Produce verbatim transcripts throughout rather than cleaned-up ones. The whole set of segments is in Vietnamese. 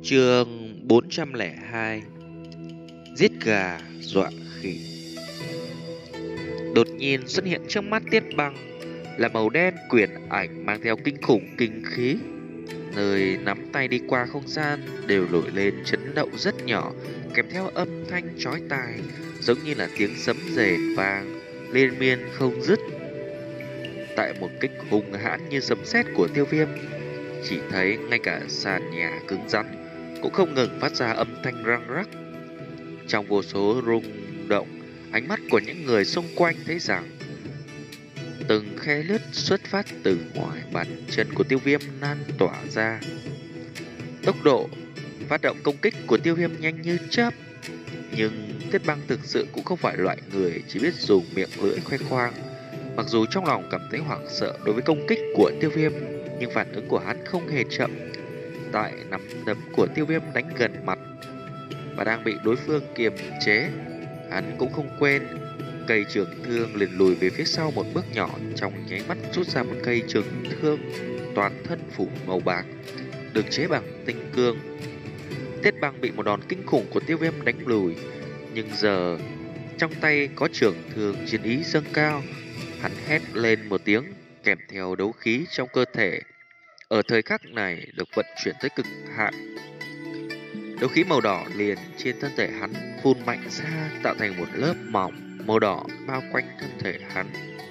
Chương bốn trăm lẻ hai. Giết gà dọa khỉ. Đột nhiên xuất hiện trước mắt Tiết Băng là màu đen quyển ảnh mang theo kinh khủng kinh khí. Nơi nắm tay đi qua không gian đều nổi lên chấn động rất nhỏ, kèm theo âm thanh chói tai, giống như là tiếng sấm rền vang liên miên không dứt. Tại một kích hung hãn như sấm sét của Tiêu Viêm, chỉ thấy ngay cả sàn nhà cứng rắn cũng không ngừng phát ra âm thanh răng rắc. Trong vô số rung động, ánh mắt của những người xung quanh thấy rằng từng khe lướt xuất phát từ ngoài bàn chân của Tiêu Viêm lan tỏa ra. Tốc độ phát động công kích của Tiêu Viêm nhanh như chớp, nhưng Tiết Băng thực sự cũng không phải loại người chỉ biết dùng miệng lưỡi khoe khoang. Mặc dù trong lòng cảm thấy hoảng sợ đối với công kích của Tiêu Viêm, nhưng phản ứng của hắn không hề chậm. Tại nắm đấm của Tiêu Viêm đánh gần mặt và đang bị đối phương kiềm chế, hắn cũng không quên cây trường thương liền lùi về phía sau một bước nhỏ, trong nháy mắt rút ra một cây trường thương toàn thân phủ màu bạc, được chế bằng tinh cương. Tiết Băng bị một đòn kinh khủng của Tiêu Viêm đánh lùi, nhưng giờ trong tay có trường thương chiến ý dâng cao. Hắn hét lên một tiếng, kèm theo đấu khí trong cơ thể ở thời khắc này được vận chuyển tới cực hạn. Đấu khí màu đỏ liền trên thân thể hắn phun mạnh ra, tạo thành một lớp mỏng màu đỏ bao quanh thân thể hắn.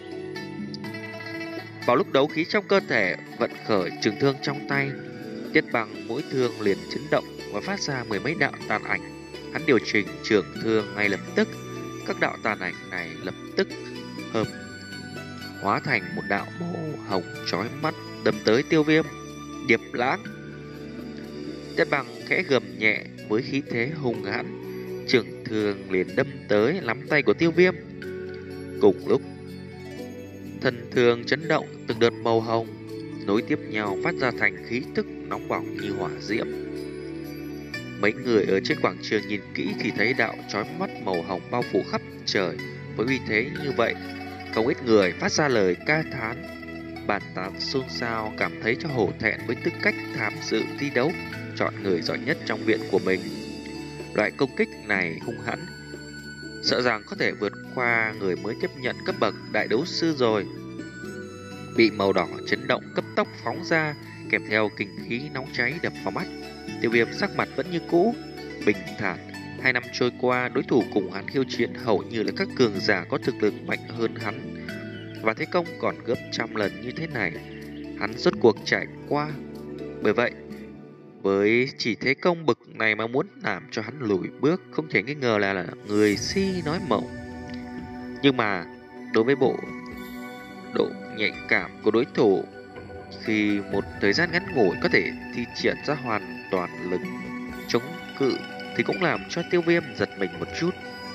Vào lúc đấu khí trong cơ thể vận khởi trường thương trong tay, Tiết Băng mũi thương liền chấn động và phát ra mười mấy đạo tàn ảnh. Hắn điều chỉnh trường thương ngay lập tức, các đạo tàn ảnh này lập tức hợp hóa thành một đạo màu hồng chói mắt đâm tới Tiêu Viêm. Điệp lãng. Tiết Băng khẽ gầm nhẹ với khí thế hung hãn, trường thương liền đâm tới nắm tay của Tiêu Viêm. Cùng lúc, thân thương chấn động, từng đợt màu hồng nối tiếp nhau phát ra thành khí tức nóng bỏng như hỏa diễm. Mấy người ở trên quảng trường nhìn kỹ thì thấy đạo chói mắt màu hồng bao phủ khắp trời. Với uy thế như vậy, không ít người phát ra lời ca thán, bàn tán xôn xao, cảm thấy cho hổ thẹn với tư cách tham dự thi đấu, chọn người giỏi nhất trong viện của mình. Loại công kích này hung hãn, sợ rằng có thể vượt qua người mới tiếp nhận cấp bậc đại đấu sư rồi. Bị màu đỏ chấn động cấp tốc phóng ra, kèm theo kinh khí nóng cháy đập vào mắt. Tiêu Viêm sắc mặt vẫn như cũ, bình thản. Hai năm trôi qua, đối thủ cùng hắn khiêu chiến hầu như là các cường giả có thực lực mạnh hơn hắn, và thế công còn gấp trăm lần như thế này, hắn rốt cuộc trải qua. Bởi vậy, với chỉ thế công bực này mà muốn làm cho hắn lùi bước, không thể nghi ngờ là, là người si nói mộng. Nhưng mà đối với bộ độ nhạy cảm của đối thủ, khi một thời gian ngắn ngủi có thể thi triển ra hoàn toàn lực chống cự, thì cũng làm cho Tiêu Viêm giật mình một chút.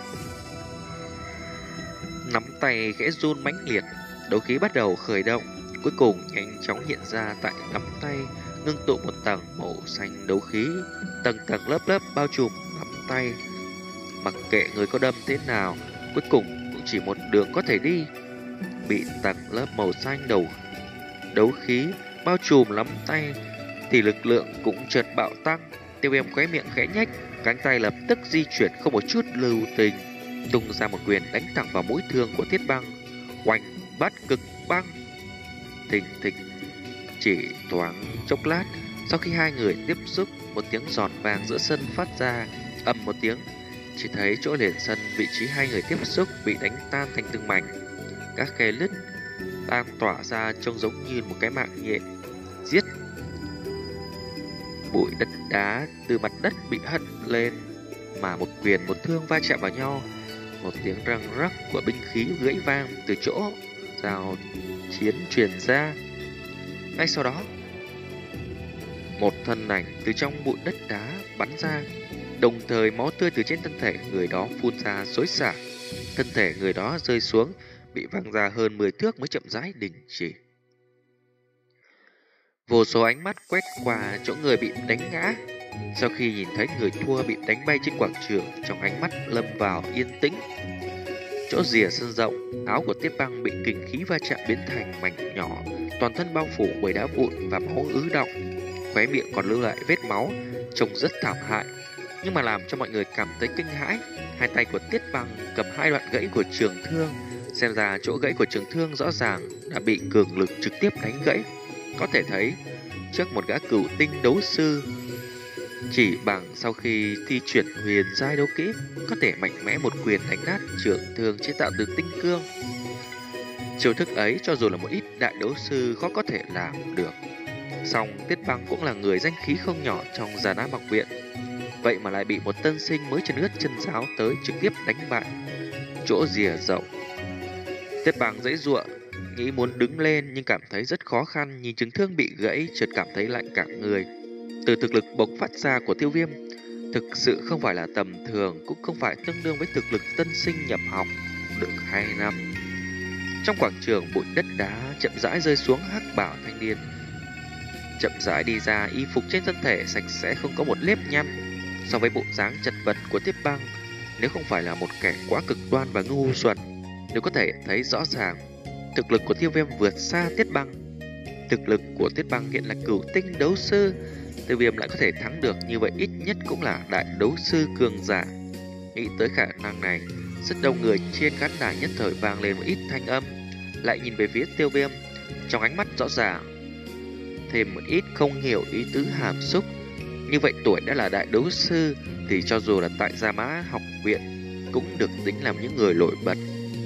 Nắm tay khẽ run mãnh liệt, đấu khí bắt đầu khởi động, cuối cùng nhanh chóng hiện ra tại nắm tay, ngưng tụ một tầng màu xanh đấu khí, tầng tầng lớp lớp bao trùm nắm tay. Mặc kệ người có đâm thế nào, cuối cùng cũng chỉ một đường có thể đi. Bị tầng lớp màu xanh đầu đấu khí bao trùm nắm tay thì lực lượng cũng chợt bạo tăng. Tiêu Viêm khóe miệng khẽ nhếch, cánh tay lập tức di chuyển không một chút lưu tình, tung ra một quyền đánh thẳng vào mũi thương của Tiết Băng. Oanh bát cực băng. Thình thịch. Chỉ thoáng chốc lát, sau khi hai người tiếp xúc, một tiếng giòn vang giữa sân phát ra, ầm một tiếng, chỉ thấy chỗ liền sân vị trí hai người tiếp xúc bị đánh tan thành từng mảnh. Các khe lứt đang tỏa ra trông giống như một cái mạng nhện. Giết. Bụi đất đá từ mặt đất bị hất lên, mà một quyền một thương va chạm vào nhau. Một tiếng răng rắc của binh khí gãy vang từ chỗ giao chiến truyền ra. Ngay sau đó, một thân ảnh từ trong bụi đất đá bắn ra, đồng thời máu tươi từ trên thân thể người đó phun ra xối xả. Thân thể người đó rơi xuống, bị văng ra hơn mười thước mới chậm rãi đình chỉ. Vô số ánh mắt quét qua chỗ người bị đánh ngã. Sau khi nhìn thấy người thua bị đánh bay trên quảng trường, trong ánh mắt lâm vào yên tĩnh. Chỗ rìa sân rộng, áo của Tiết Băng bị kình khí va chạm biến thành mảnh nhỏ, toàn thân bao phủ bởi đá vụn và máu ứ đọng. khóe miệng còn lưu lại vết máu, trông rất thảm hại. Nhưng mà làm cho mọi người cảm thấy kinh hãi, hai tay của Tiết Băng cầm hai đoạn gãy của trường thương. Xem ra chỗ gãy của trường thương rõ ràng đã bị cường lực trực tiếp đánh gãy. Có thể thấy, trước một gã cửu tinh đấu sư, chỉ bằng sau khi thi chuyển huyền giai đấu kỹ, có thể mạnh mẽ một quyền đánh nát trường thương chế tạo từ tinh cương. Chiêu thức ấy cho dù là một ít đại đấu sư khó có thể làm được. Song Tiết Băng cũng là người danh khí không nhỏ trong Già Nam học viện, vậy mà lại bị một tân sinh mới chân ướt chân giáo tới trực tiếp đánh bại. Chỗ rìa rộng, Tiết Băng giãy giụa, nghĩ muốn đứng lên nhưng cảm thấy rất khó khăn. Nhìn trường thương bị gãy, chợt cảm thấy lạnh cả người. Từ thực lực bộc phát ra của Tiêu Viêm thực sự không phải là tầm thường, cũng không phải tương đương với thực lực tân sinh nhập học được hai năm. Trong quảng trường, bụi đất đá chậm rãi rơi xuống. Hắc bảo thanh niên chậm rãi đi ra, y phục trên thân thể sạch sẽ không có một nếp nhăn. So với bộ dáng chật vật của Tiết Băng, nếu không phải là một kẻ quá cực đoan và ngu xuẩn, nếu có thể thấy rõ ràng thực lực của Tiêu Viêm vượt xa Tiết Băng. Thực lực của Tiết Băng hiện là cửu tinh đấu sư, Tiêu Viêm lại có thể thắng được, như vậy ít nhất cũng là đại đấu sư cường giả. Nghĩ tới khả năng này, rất đông người trên khán đài nhất thời vang lên một ít thanh âm, lại nhìn về phía Tiêu Viêm, trong ánh mắt rõ ràng thêm một ít không hiểu ý tứ hàm xúc. Như vậy tuổi đã là đại đấu sư thì cho dù là tại Gia Mã học viện cũng được tính làm những người nổi bật.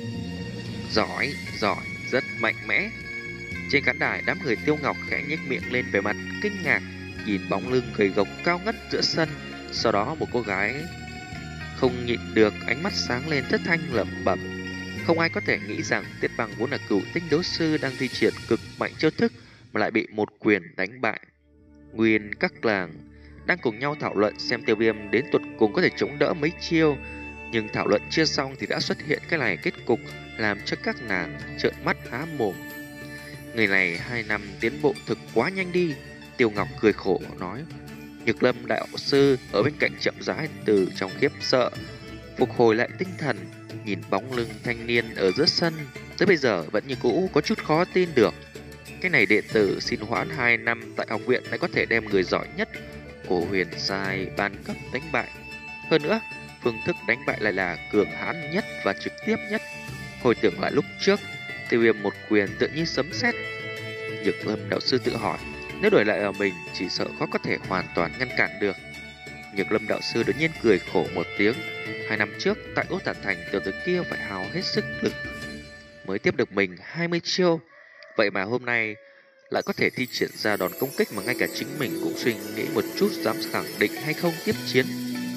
Giỏi, giỏi, rất mạnh mẽ. Trên khán đài, đám người Tiêu Ngọc khẽ nhếch miệng lên về mặt kinh ngạc, nhìn bóng lưng gầy gộc cao ngất giữa sân. Sau đó một cô gái không nhịn được, ánh mắt sáng lên thất thanh lẩm bẩm. Không ai có thể nghĩ rằng Tiết Băng vốn là cửu tinh đấu sư đang thi triển cực mạnh chiêu thức mà lại bị một quyền đánh bại. Nguyên các làng đang cùng nhau thảo luận xem Tiêu Viêm đến tuột cùng có thể chống đỡ mấy chiêu, nhưng thảo luận chưa xong thì đã xuất hiện cái này kết cục làm cho các nàng trợn mắt há mồm. Người này hai năm tiến bộ thực quá nhanh đi. Tiêu Ngọc cười khổ nói. Nhược Lâm đại sư ở bên cạnh chậm rãi từ trong khiếp sợ phục hồi lại tinh thần, nhìn bóng lưng thanh niên ở giữa sân, tới bây giờ vẫn như cũ có chút khó tin được. Cái này đệ tử xin hoãn hai năm tại học viện lại có thể đem người giỏi nhất của huyền giai ban cấp đánh bại. Hơn nữa, phương thức đánh bại lại là cường hãn nhất và trực tiếp nhất. Hồi tưởng lại lúc trước, Tiêu Viêm một quyền tự như sấm sét. Nhược Lâm đạo sư tự hỏi, nếu đổi lại ở mình chỉ sợ khó có thể hoàn toàn ngăn cản được. Nhược Lâm đạo sư đột nhiên cười khổ một tiếng. Hai năm trước tại Út Tản Thành, tiểu tử kia phải hao hết sức lực mới tiếp được mình hai mươi chiêu, vậy mà hôm nay lại có thể thi triển ra đòn công kích mà ngay cả chính mình cũng suy nghĩ một chút dám khẳng định hay không tiếp chiến.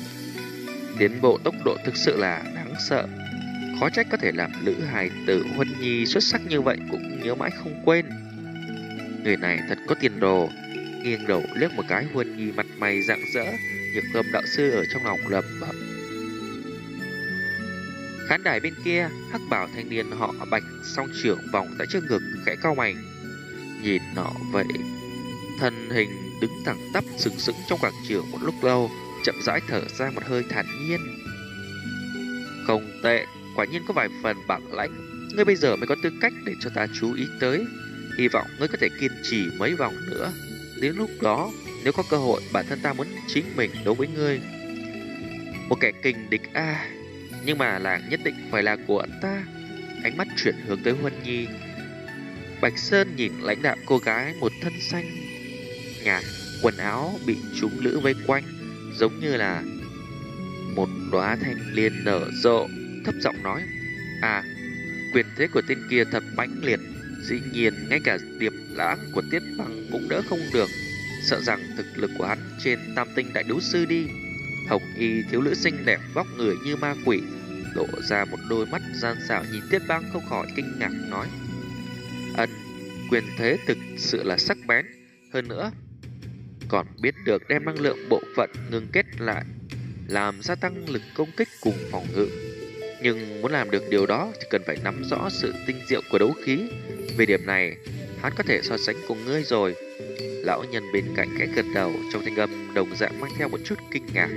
Tiến bộ tốc độ thực sự là đáng sợ, khó trách có thể làm lữ hài tử Huân Nhi xuất sắc như vậy cũng nhớ mãi không quên. Người này thật có tiền đồ. Nghiêng đầu liếc một cái Huân Nhi mặt mày rạng rỡ, Nhược Lâm đạo sư ở trong lòng lẩm bẩm. Khán đài bên kia, hắc bảo thanh niên họ Bạch song trưởng vòng tại trước ngực, khẽ cau mày. Nhìn nọ vậy, thân hình đứng thẳng tắp sừng sững trong quảng trường một lúc lâu, chậm rãi thở ra một hơi thản nhiên. Không tệ, quả nhiên có vài phần bản lãnh. Ngươi bây giờ mới có tư cách để cho ta chú ý tới. Hy vọng ngươi có thể kiên trì mấy vòng nữa. Đến lúc đó, nếu có cơ hội, bản thân ta muốn chính mình đấu với ngươi. Một kẻ kình địch a à, nhưng mà làng nhất định phải là của ta. Ánh mắt chuyển hướng tới Huân Nhi. Bạch Sơn nhìn lãnh đạo cô gái một thân xanh nhạt, quần áo bị chúng lữ vây quanh, giống như là một đóa thanh liên nở rộ, thấp giọng nói: À, quyền thế của tên kia thật mãnh liệt, dĩ nhiên ngay cả điệp lãng của Tiết Băng cũng đỡ không được. Sợ rằng thực lực của hắn trên tam tinh đại đấu sư đi. Hồng y thiếu nữ xinh đẹp vóc người như ma quỷ, lộ ra một đôi mắt gian xảo, nhìn Tiết Băng không khỏi kinh ngạc nói: Ân, quyền thế thực sự là sắc bén, hơn nữa còn biết được đem năng lượng bộ phận ngưng kết lại, làm gia tăng lực công kích cùng phòng ngự. Nhưng muốn làm được điều đó thì cần phải nắm rõ sự tinh diệu của đấu khí. Về điểm này, hắn có thể so sánh cùng ngươi rồi. Lão nhân bên cạnh khẽ gật đầu, trong thanh âm đồng dạng mang theo một chút kinh ngạc.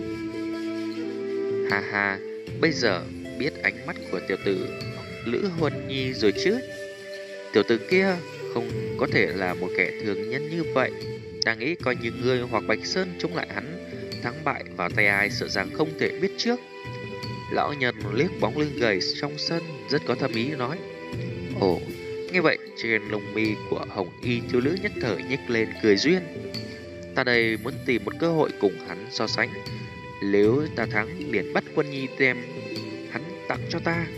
Ha ha, bây giờ biết ánh mắt của tiểu tử Lữ Huân Nhi rồi chứ. Tiểu tử kia không có thể là một kẻ thường nhân như vậy. đang nghĩ coi như ngươi hoặc Bạch Sơn chống lại hắn, thắng bại vào tay ai sợ rằng không thể biết trước. Lão nhân liếc bóng lưng gầy trong sân rất có thâm ý nói. Ồ, nghe vậy trên lông mi của Hồng Y thiếu nữ nhất thời nhếch lên cười duyên. Ta đây muốn tìm một cơ hội cùng hắn so sánh. Nếu ta thắng liền bắt Quân Nhi đem hắn tặng cho ta.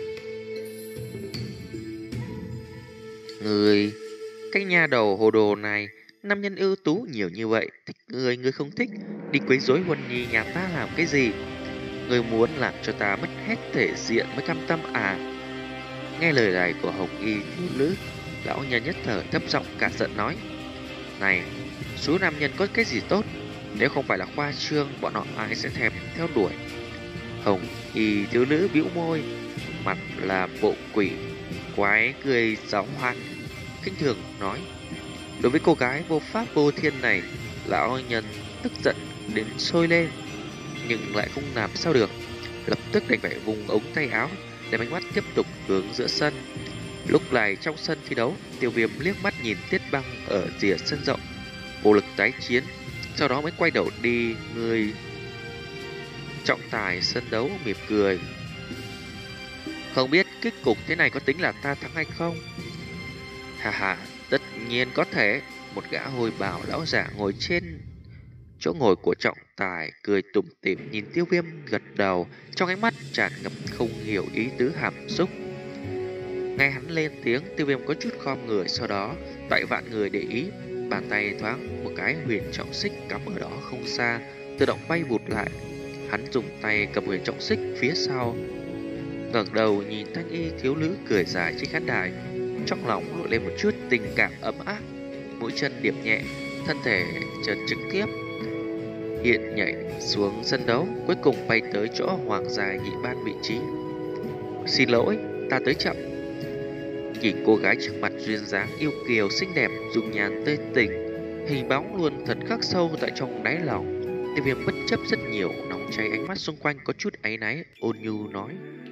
Người, cái nhà đầu hồ đồ này, nam nhân ưu tú nhiều như vậy, thích người người không thích, đi quấy rối Quân Nhi nhà ta làm cái gì? Người muốn làm cho ta mất hết thể diện mới cam tâm à? Nghe lời này của Hồng Y thiếu nữ, lão nhân nhất thời thấp giọng cả giận nói. Này, số nam nhân có cái gì tốt? Nếu không phải là khoa trương, bọn họ ai sẽ thèm theo đuổi? Hồng Y thiếu nữ bĩu môi, mặt là bộ quỷ, quái cười giáo hoan, khinh thường nói. Đối với cô gái vô pháp vô thiên này, lão nhân tức giận đến sôi lên, nhưng lại không làm sao được. Lập tức đành phải vùng ống tay áo, đem ánh mắt tiếp tục hướng giữa sân. Lúc này trong sân thi đấu, Tiêu Viêm liếc mắt nhìn Tiết Băng ở rìa sân rộng, vô lực tái chiến, sau đó mới quay đầu đi. Người trọng tài sân đấu mỉm cười. Không biết kết cục thế này có tính là ta thắng hay không? Hà hà, tất nhiên có thể. Một gã hồi bào lão giả ngồi trên chỗ ngồi của trọng tài cười tủm tỉm nhìn Tiêu Viêm gật đầu, trong ánh mắt tràn ngập không hiểu ý tứ hàm xúc. Nghe hắn lên tiếng, Tiêu Viêm có chút khom người, sau đó tại vạn người để ý, bàn tay thoáng một cái huyền trọng xích cắm ở đó không xa, tự động bay vụt lại. Hắn dùng tay cầm huyền trọng xích phía sau, ngẩng đầu nhìn thanh y thiếu nữ cười dài trên khán đài, trong lòng nổi lên một chút tình cảm ấm áp. Mũi chân điểm nhẹ, thân thể chợt trực tiếp hiện nhảy xuống sân đấu, cuối cùng bay tới chỗ hoàng gia nhị ban vị trí. Xin lỗi, ta tới chậm. Nhìn cô gái trước mặt duyên dáng yêu kiều xinh đẹp, dung nhan tươi tỉnh, hình bóng luôn thật khắc sâu tại trong đáy lòng. Tiêu Viêm bất chấp rất nhiều, nóng cháy ánh mắt xung quanh có chút áy náy, ôn nhu nói.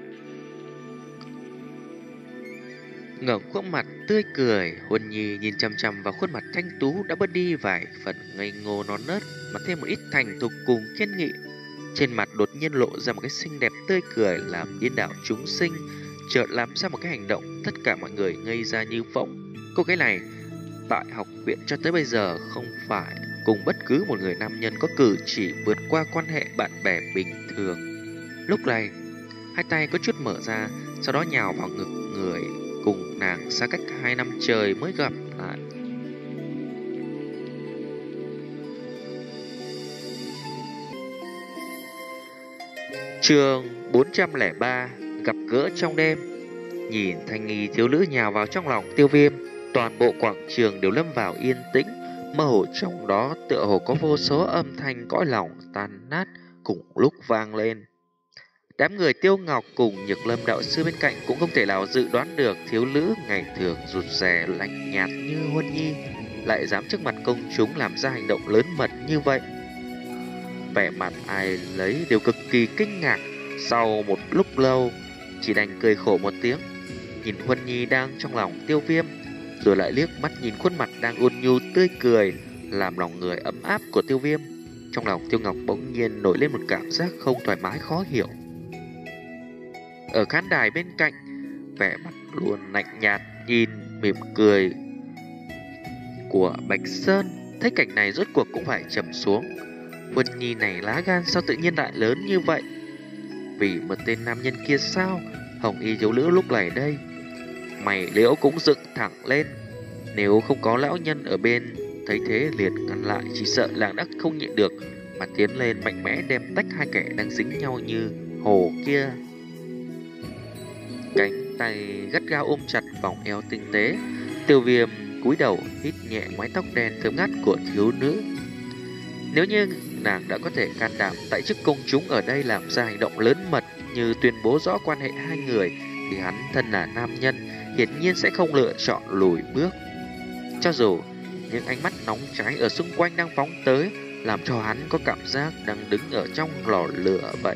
Ngẩng khuôn mặt tươi cười, Huân Nhi nhìn chằm chằm vào khuôn mặt thanh tú đã bớt đi vài phần ngây ngô non nớt, mà thêm một ít thành thục cùng kiên nghị. Trên mặt đột nhiên lộ ra một cái xinh đẹp tươi cười làm điên đảo chúng sinh, chợt làm ra một cái hành động tất cả mọi người ngây ra như phỗng. Cô gái này tại học viện cho tới bây giờ không phải cùng bất cứ một người nam nhân có cử chỉ vượt qua quan hệ bạn bè bình thường. Lúc này, hai tay có chút mở ra, sau đó nhào vào ngực người cùng nàng xa cách hai năm trời mới gặp lại. Chương bốn trăm lẻ ba, gặp gỡ trong đêm. Nhìn thanh nghi thiếu nữ nhào vào trong lòng Tiêu Viêm, toàn bộ quảng trường đều lâm vào yên tĩnh, mơ hồ trong đó tựa hồ có vô số âm thanh cõi lòng tan nát cùng lúc vang lên. Đám người Tiêu Ngọc cùng Nhược Lâm đạo sư bên cạnh cũng không thể nào dự đoán được thiếu nữ ngày thường rụt rè lạnh nhạt như Huân Nhi lại dám trước mặt công chúng làm ra hành động lớn mật như vậy. Vẻ mặt ai lấy đều cực kỳ kinh ngạc. Sau một lúc lâu, chỉ đành cười khổ một tiếng, nhìn Huân Nhi đang trong lòng Tiêu Viêm, rồi lại liếc mắt nhìn khuôn mặt đang ôn nhu tươi cười làm lòng người ấm áp của Tiêu Viêm. Trong lòng Tiêu Ngọc bỗng nhiên nổi lên một cảm giác không thoải mái khó hiểu. Ở khán đài bên cạnh, vẻ mặt luôn lạnh nhạt nhìn mỉm cười của Bạch Sơn thấy cảnh này rốt cuộc cũng phải trầm xuống. Huân Nhi này lá gan sao tự nhiên lại lớn như vậy? Vì một tên nam nhân kia sao? Hồng y thiếu nữ lúc này đây, mày liễu cũng dựng thẳng lên. Nếu không có lão nhân ở bên thấy thế liền ngăn lại, chỉ sợ làng đắc không nhịn được mà tiến lên mạnh mẽ đem tách hai kẻ đang dính nhau như hồ kia. Cánh tay gắt gao ôm chặt vòng eo tinh tế. Tiêu Viêm cúi đầu hít nhẹ mái tóc đen thơm ngát của thiếu nữ. Nếu như nàng đã có thể can đảm tại trước công chúng ở đây làm ra hành động lớn mật như tuyên bố rõ quan hệ hai người, thì hắn thân là nam nhân hiển nhiên sẽ không lựa chọn lùi bước. Cho dù những ánh mắt nóng cháy ở xung quanh đang phóng tới, làm cho hắn có cảm giác đang đứng ở trong lò lửa vậy.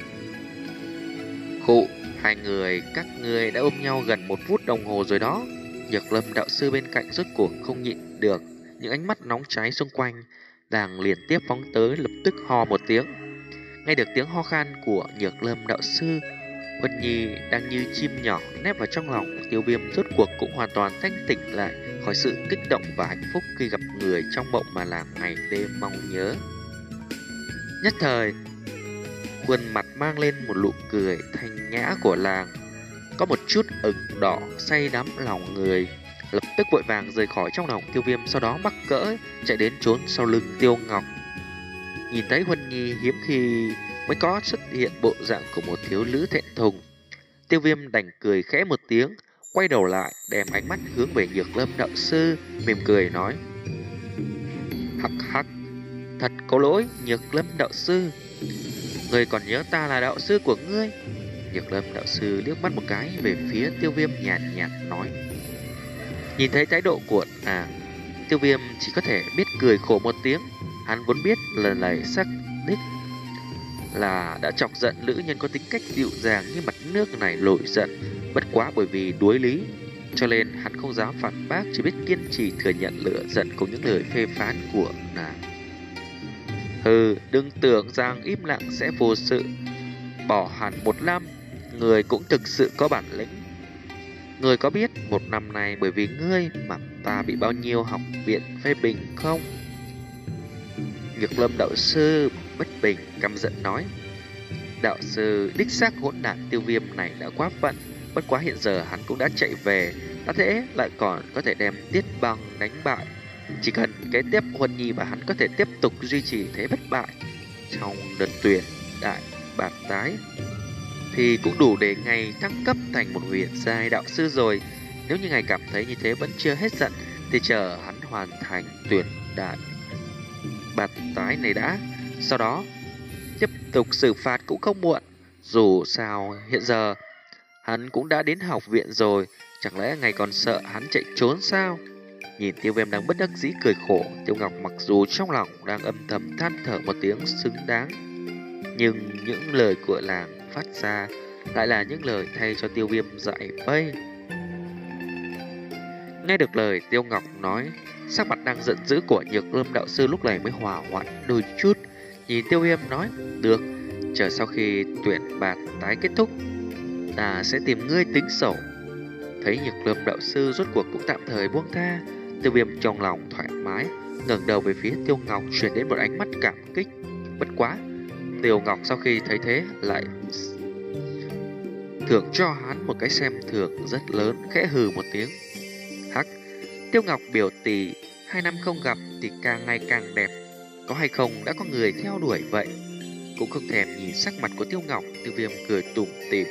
Khụ, hai người các ngươi đã ôm nhau gần một phút đồng hồ rồi đó. Nhược Lâm đạo sư bên cạnh rốt cuộc không nhịn được, những ánh mắt nóng cháy xung quanh, đang liên tiếp phóng tới, lập tức ho một tiếng. Nghe được tiếng ho khan của Nhược Lâm đạo sư, Huân Nhi đang như chim nhỏ nép vào trong lòng Tiêu Viêm rốt cuộc cũng hoàn toàn thanh tỉnh lại khỏi sự kích động và hạnh phúc khi gặp người trong mộng mà làm ngày đêm mong nhớ. Nhất thời, khuôn mặt mang lên một nụ cười thanh nhã của làng, có một chút ửng đỏ say đắm lòng người, lập tức vội vàng rời khỏi trong lòng Tiêu Viêm, sau đó mắc cỡ chạy đến trốn sau lưng Tiêu Ngọc. Nhìn thấy Huân Nhi hiếm khi mới có xuất hiện bộ dạng của một thiếu nữ thẹn thùng, Tiêu Viêm đành cười khẽ một tiếng, quay đầu lại đem ánh mắt hướng về Nhược Lâm đạo sư, mỉm cười nói: hắc hắc, thật có lỗi Nhược Lâm đạo sư, ngươi còn nhớ ta là đạo sư của ngươi? Nhược Lâm đạo sư liếc mắt một cái về phía Tiêu Viêm, nhàn nhạt, nhạt nói. Nhìn thấy thái độ của nàng, Tiêu Viêm chỉ có thể biết cười khổ một tiếng. Hắn vốn biết lần này xác đích là đã chọc giận nữ nhân có tính cách dịu dàng như mặt nước này nổi giận, bất quá bởi vì đuối lý, cho nên hắn không dám phản bác, chỉ biết kiên trì thừa nhận lửa giận cùng những lời phê phán của nàng. Hừ, đừng tưởng rằng im lặng sẽ vô sự. Bỏ hẳn một năm, người cũng thực sự có bản lĩnh. Người có biết một năm này bởi vì ngươi mà ta bị bao nhiêu học viện phê bình không? Nhược Lâm đạo sư bất bình căm giận nói. Đạo sư đích xác hỗn đản Tiêu Viêm này đã quá phận, bất quá hiện giờ hắn cũng đã chạy về, đã thế lại còn có thể đem Tiết Băng đánh bại. Chỉ cần kế tiếp Huân Nhi và hắn có thể tiếp tục duy trì thế bất bại trong đợt tuyển đại bạt tái thì cũng đủ để ngày thăng cấp thành một huyền giai đạo sư rồi. Nếu như ngài cảm thấy như thế vẫn chưa hết giận thì chờ hắn hoàn thành tuyển đại bạt tái này đã, sau đó tiếp tục xử phạt cũng không muộn. Dù sao hiện giờ hắn cũng đã đến học viện rồi, chẳng lẽ ngài còn sợ hắn chạy trốn sao? Nhìn Tiêu Viêm đang bất đắc dĩ cười khổ, Tiêu Ngọc mặc dù trong lòng đang âm thầm than thở một tiếng xứng đáng, nhưng những lời của làng phát ra lại là những lời thay cho Tiêu Viêm giải vây. Nghe được lời Tiêu Ngọc nói, sắc mặt đang giận dữ của Nhược Lâm đạo sư lúc này mới hòa hoãn đôi chút. Nhìn Tiêu Viêm nói, được, chờ sau khi tuyển bạt tái kết thúc, ta sẽ tìm ngươi tính sổ. Thấy Nhược Lâm đạo sư rốt cuộc cũng tạm thời buông tha, Tiêu Viêm trong lòng thoải mái, ngẩng đầu về phía Tiêu Ngọc truyền đến một ánh mắt cảm kích. Bất quá, Tiêu Ngọc sau khi thấy thế lại thưởng cho hắn một cái xem thường rất lớn, khẽ hừ một tiếng. Hắc, Tiêu Ngọc biểu tỷ, hai năm không gặp thì càng ngày càng đẹp, có hay không đã có người theo đuổi vậy? Cũng không thèm nhìn sắc mặt của Tiêu Ngọc, Tiêu Viêm cười tủm tỉm.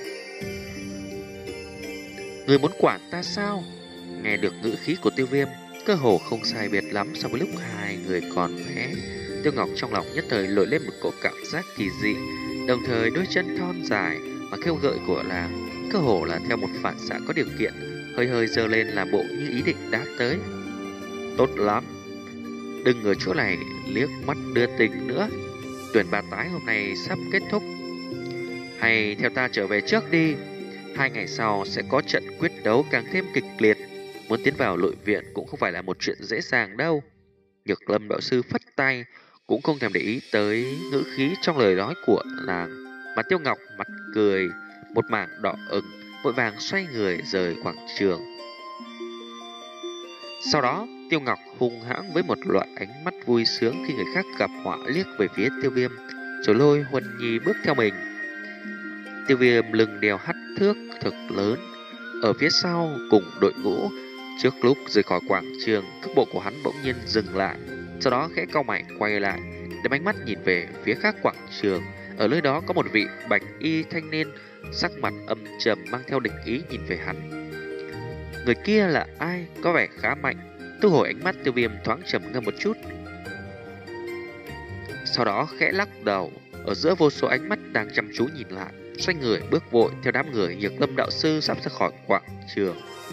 Người muốn quản ta sao? Nghe được ngữ khí của Tiêu Viêm, cơ hồ không sai biệt lắm so với lúc hai người còn bé. Tiêu Ngọc trong lòng nhất thời nổi lên một cỗ cảm giác kỳ dị, đồng thời đôi chân thon dài mà kêu gợi của làng, cơ hồ là theo một phản xạ có điều kiện, hơi hơi giơ lên làm bộ như ý định đã tới. Tốt lắm, đừng ở chỗ này liếc mắt đưa tình nữa. Tuyển bạt tái hôm nay sắp kết thúc, hay theo ta trở về trước đi. Hai ngày sau sẽ có trận quyết đấu càng thêm kịch liệt, muốn tiến vào nội viện cũng không phải là một chuyện dễ dàng đâu. Nhược Lâm đạo sư phất tay, cũng không thèm để ý tới ngữ khí trong lời nói của làng. Mà Tiêu Ngọc mặt cười một mảng đỏ ửng, vội vàng xoay người rời quảng trường. Sau đó Tiêu Ngọc hung hãng với một loại ánh mắt vui sướng khi người khác gặp họa liếc về phía Tiêu Viêm, rồi lôi Huân Nhi bước theo mình. Tiêu Viêm lưng đeo hắt thước thực lớn ở phía sau cùng đội ngũ. Trước lúc rời khỏi quảng trường, cước bộ của hắn bỗng nhiên dừng lại, sau đó khẽ cau mày quay lại, đem ánh mắt nhìn về phía khác quảng trường. Ở nơi đó có một vị bạch y thanh niên, sắc mặt âm trầm mang theo địch ý nhìn về hắn. Người kia là ai? Có vẻ khá mạnh. Thu hồi ánh mắt, Tiêu Viêm thoáng trầm ngâm một chút, sau đó khẽ lắc đầu. Ở giữa vô số ánh mắt đang chăm chú nhìn lại, xoay người bước vội theo đám người Nhược Lâm đạo sư sắp ra khỏi quảng trường.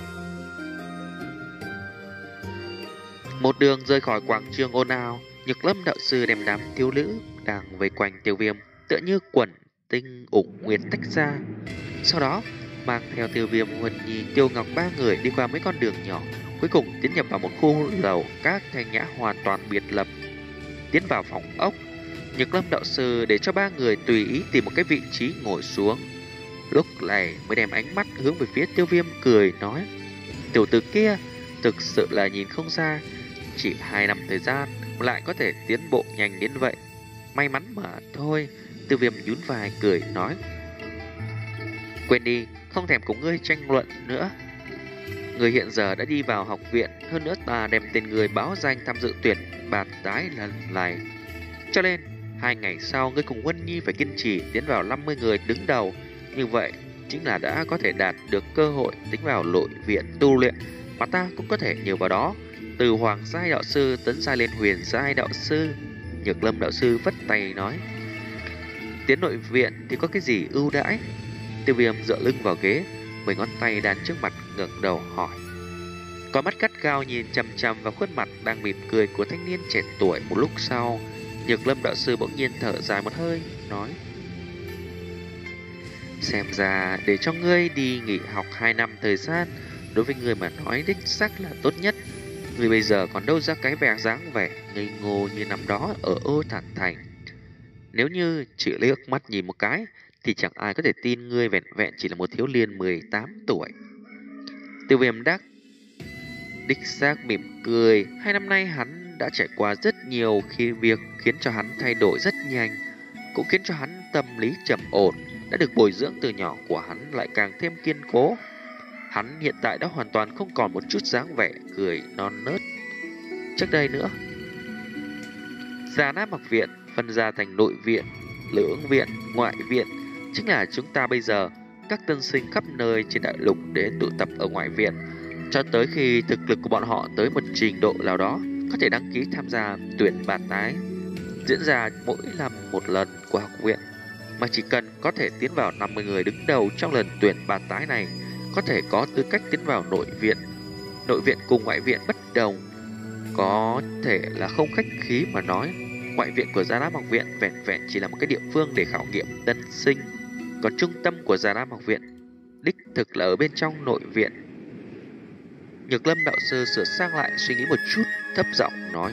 Một đường rời khỏi quảng trường ồn ào, Nhược Lâm đạo sư đem đám thiếu nữ đang vây quanh Tiêu Viêm tựa như quần tinh ủng nguyệt tách ra. Sau đó mang theo Tiêu Viêm, Huân Nhi, Tiêu Ngọc ba người đi qua mấy con đường nhỏ, cuối cùng tiến nhập vào một khu lầu các thanh nhã hoàn toàn biệt lập. Tiến vào phòng ốc, Nhược Lâm đạo sư để cho ba người tùy ý tìm một cái vị trí ngồi xuống. Lúc này mới đem ánh mắt hướng về phía Tiêu Viêm, cười nói: tiểu tử kia thực sự là nhìn không ra, chỉ hai năm thời gian lại có thể tiến bộ nhanh đến vậy. May mắn mà thôi. Tiêu Viêm nhún vai cười nói: quên đi, không thèm cùng ngươi tranh luận nữa. Người hiện giờ đã đi vào học viện, hơn nữa ta đem tên người báo danh tham dự tuyển bạt tái lần này. Cho nên hai ngày sau ngươi cùng Huân Nhi phải kiên trì tiến vào năm mươi người đứng đầu. Như vậy chính là đã có thể đạt được cơ hội tính vào nội viện tu luyện, mà ta cũng có thể nhờ vào đó từ hoàng giai đạo sư tấn giai lên huyền giai đạo sư. Nhược Lâm đạo sư vất tay nói: tiến nội viện thì có cái gì ưu đãi? Tiêu Viêm dựa lưng vào ghế, mười ngón tay đan trước mặt, ngẩng đầu hỏi. Có mắt gắt gao nhìn chằm chằm vào khuôn mặt đang mỉm cười của thanh niên trẻ tuổi. Một lúc sau, Nhược Lâm đạo sư bỗng nhiên thở dài một hơi, nói: xem ra để cho ngươi đi nghỉ học hai năm thời gian, đối với ngươi mà nói đích xác là tốt nhất. Ngươi bây giờ còn đâu ra cái vẻ dáng vẻ ngây ngô như năm đó ở Ô Thản Thành. Nếu như chỉ liếc mắt nhìn một cái thì chẳng ai có thể tin ngươi vẹn vẹn chỉ là một thiếu niên mười tám tuổi. Tiêu Viêm đắc đích xác mỉm cười. Hai năm nay hắn đã trải qua rất nhiều khi việc khiến cho hắn thay đổi rất nhanh, cũng khiến cho hắn tâm lý trầm ổn, đã được bồi dưỡng từ nhỏ của hắn lại càng thêm kiên cố. Hắn hiện tại đã hoàn toàn không còn một chút dáng vẻ cười non nớt trước đây nữa. Già Nam học viện phân ra thành nội viện, lưỡng viện, ngoại viện, chính là chúng ta bây giờ. Các tân sinh khắp nơi trên đại lục đến tụ tập ở ngoại viện, cho tới khi thực lực của bọn họ tới một trình độ nào đó, có thể đăng ký tham gia tuyển bạt tái, diễn ra mỗi năm một lần của học viện. Mà chỉ cần có thể tiến vào năm mươi người đứng đầu trong lần tuyển bạt tái này, có thể có tư cách tiến vào nội viện. Nội viện cùng ngoại viện bất đồng, có thể là không khách khí mà nói, ngoại viện của Già Nam học viện vẹn vẹn chỉ là một cái địa phương để khảo nghiệm tân sinh, còn trung tâm của Già Nam học viện đích thực là ở bên trong nội viện. Nhược Lâm đạo sư sửa sang lại suy nghĩ một chút, thấp giọng nói: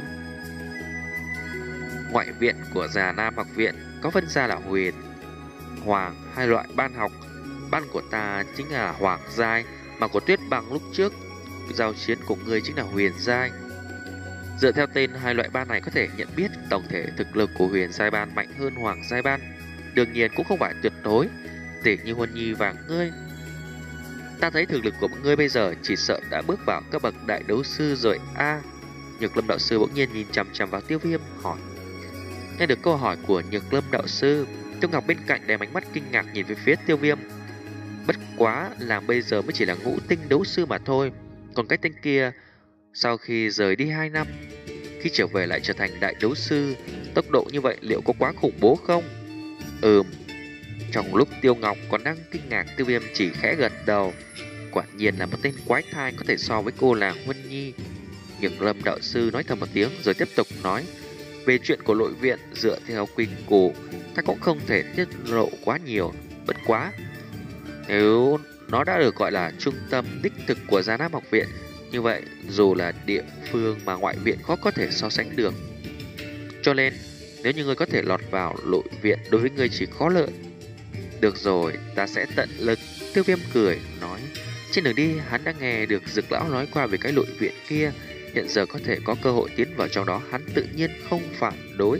ngoại viện của Già Nam học viện có phân ra là huyền, hoàng hai loại ban học. Ban của ta chính là hoàng giai, mà của Tuyết Bằng lúc trước giao chiến của ngươi chính là huyền giai. Dựa theo tên hai loại ban này có thể nhận biết tổng thể thực lực của huyền giai ban mạnh hơn hoàng giai ban, đương nhiên cũng không phải tuyệt đối. Tỷ như Huân Nhi và ngươi, ta thấy thực lực của mọi ngươi bây giờ chỉ sợ đã bước vào các bậc đại đấu sư rồi a. À, Nhược Lâm đạo sư bỗng nhiên nhìn chằm chằm vào Tiêu Viêm hỏi. Nghe được câu hỏi của Nhược Lâm đạo sư, Tiêu Ngọc bên cạnh đem ánh mắt kinh ngạc nhìn về phía Tiêu Viêm. Bất quá làng bây giờ mới chỉ là ngũ tinh đấu sư mà thôi, còn cái tên kia sau khi rời đi hai năm, khi trở về lại trở thành đại đấu sư, tốc độ như vậy liệu có quá khủng bố không? Ừm. Trong lúc Tiêu Ngọc còn đang kinh ngạc, Tiêu Viêm chỉ khẽ gật đầu. Quả nhiên là một tên quái thai có thể so với cô làng Huân Nhi. Nhược Lâm đạo sư nói thầm một tiếng rồi tiếp tục nói: về chuyện của nội viện, dựa theo quy củ, ta cũng không thể tiết lộ quá nhiều. Bất quá nếu nó đã được gọi là trung tâm đích thực của Già Nam học viện, như vậy dù là địa phương mà ngoại viện khó có thể so sánh được. Cho nên nếu như ngươi có thể lọt vào nội viện, đối với ngươi chỉ có lợi. Được rồi, ta sẽ tận lực. Tiêu Viêm cười nói. Trên đường đi hắn đã nghe được Dực lão nói qua về cái nội viện kia, hiện giờ có thể có cơ hội tiến vào trong đó, hắn tự nhiên không phản đối.